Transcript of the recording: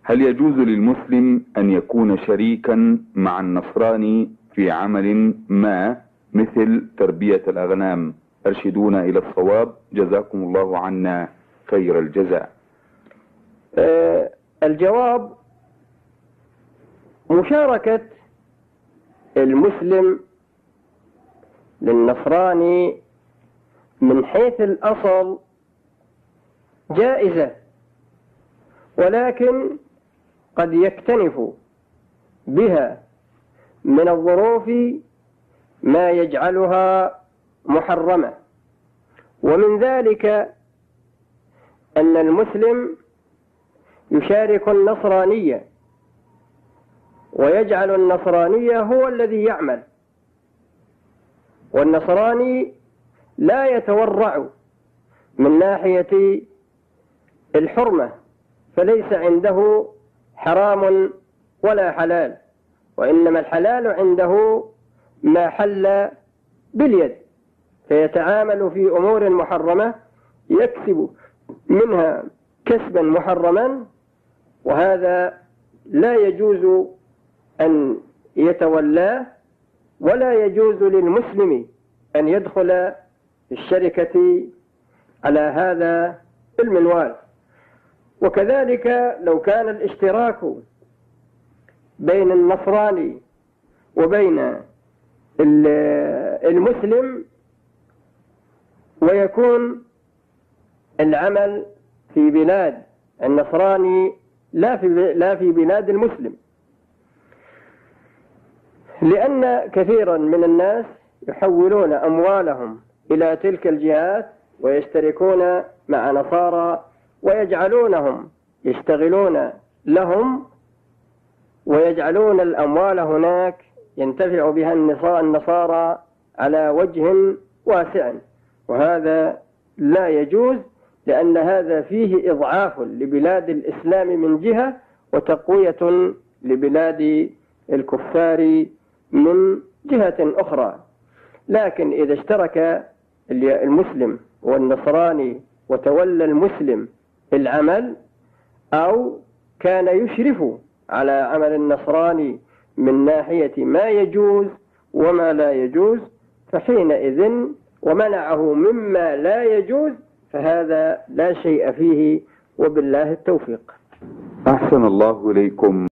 هل يجوز للمسلم أن يكون شريكا مع النصراني في عمل ما مثل تربية الأغنام؟ أرشدونا إلى الصواب، جزاكم الله عنا خير الجزاء. الجواب: مشاركة المسلم للنصراني من حيث الأصل جائزة، ولكن قد يكتنف بها من الظروف ما يجعلها محرمة، ومن ذلك أن المسلم يشارك النصرانية ويجعل النصرانية هو الذي يعمل، والنصراني لا يتورع من ناحية الحرمة، فليس عنده حرام ولا حلال، وإنما الحلال عنده ما حل باليد، فيتعامل في أمور محرمة يكسب منها كسبا محرما، وهذا لا يجوز أن يتولاه، ولا يجوز للمسلم أن يدخل الشركة على هذا المنوال. وكذلك لو كان الاشتراك بين النصراني وبين المسلم ويكون العمل في بلاد النصراني لا في بلاد المسلم، لأن كثيرا من الناس يحولون أموالهم إلى تلك الجهات ويشتركون مع نصارى ويجعلونهم يشتغلون لهم، ويجعلون الأموال هناك ينتفع بها النصارى على وجه واسع، وهذا لا يجوز، لأن هذا فيه إضعاف لبلاد الإسلام من جهة، وتقوية لبلاد الكفار من جهة أخرى. لكن إذا اشترك المسلم والنصراني وتولى المسلم العمل، أو كان يشرف على عمل النصراني من ناحية ما يجوز وما لا يجوز، فحينئذ ومنعه مما لا يجوز، فهذا لا شيء فيه، وبالله التوفيق. أحسن الله إليكم.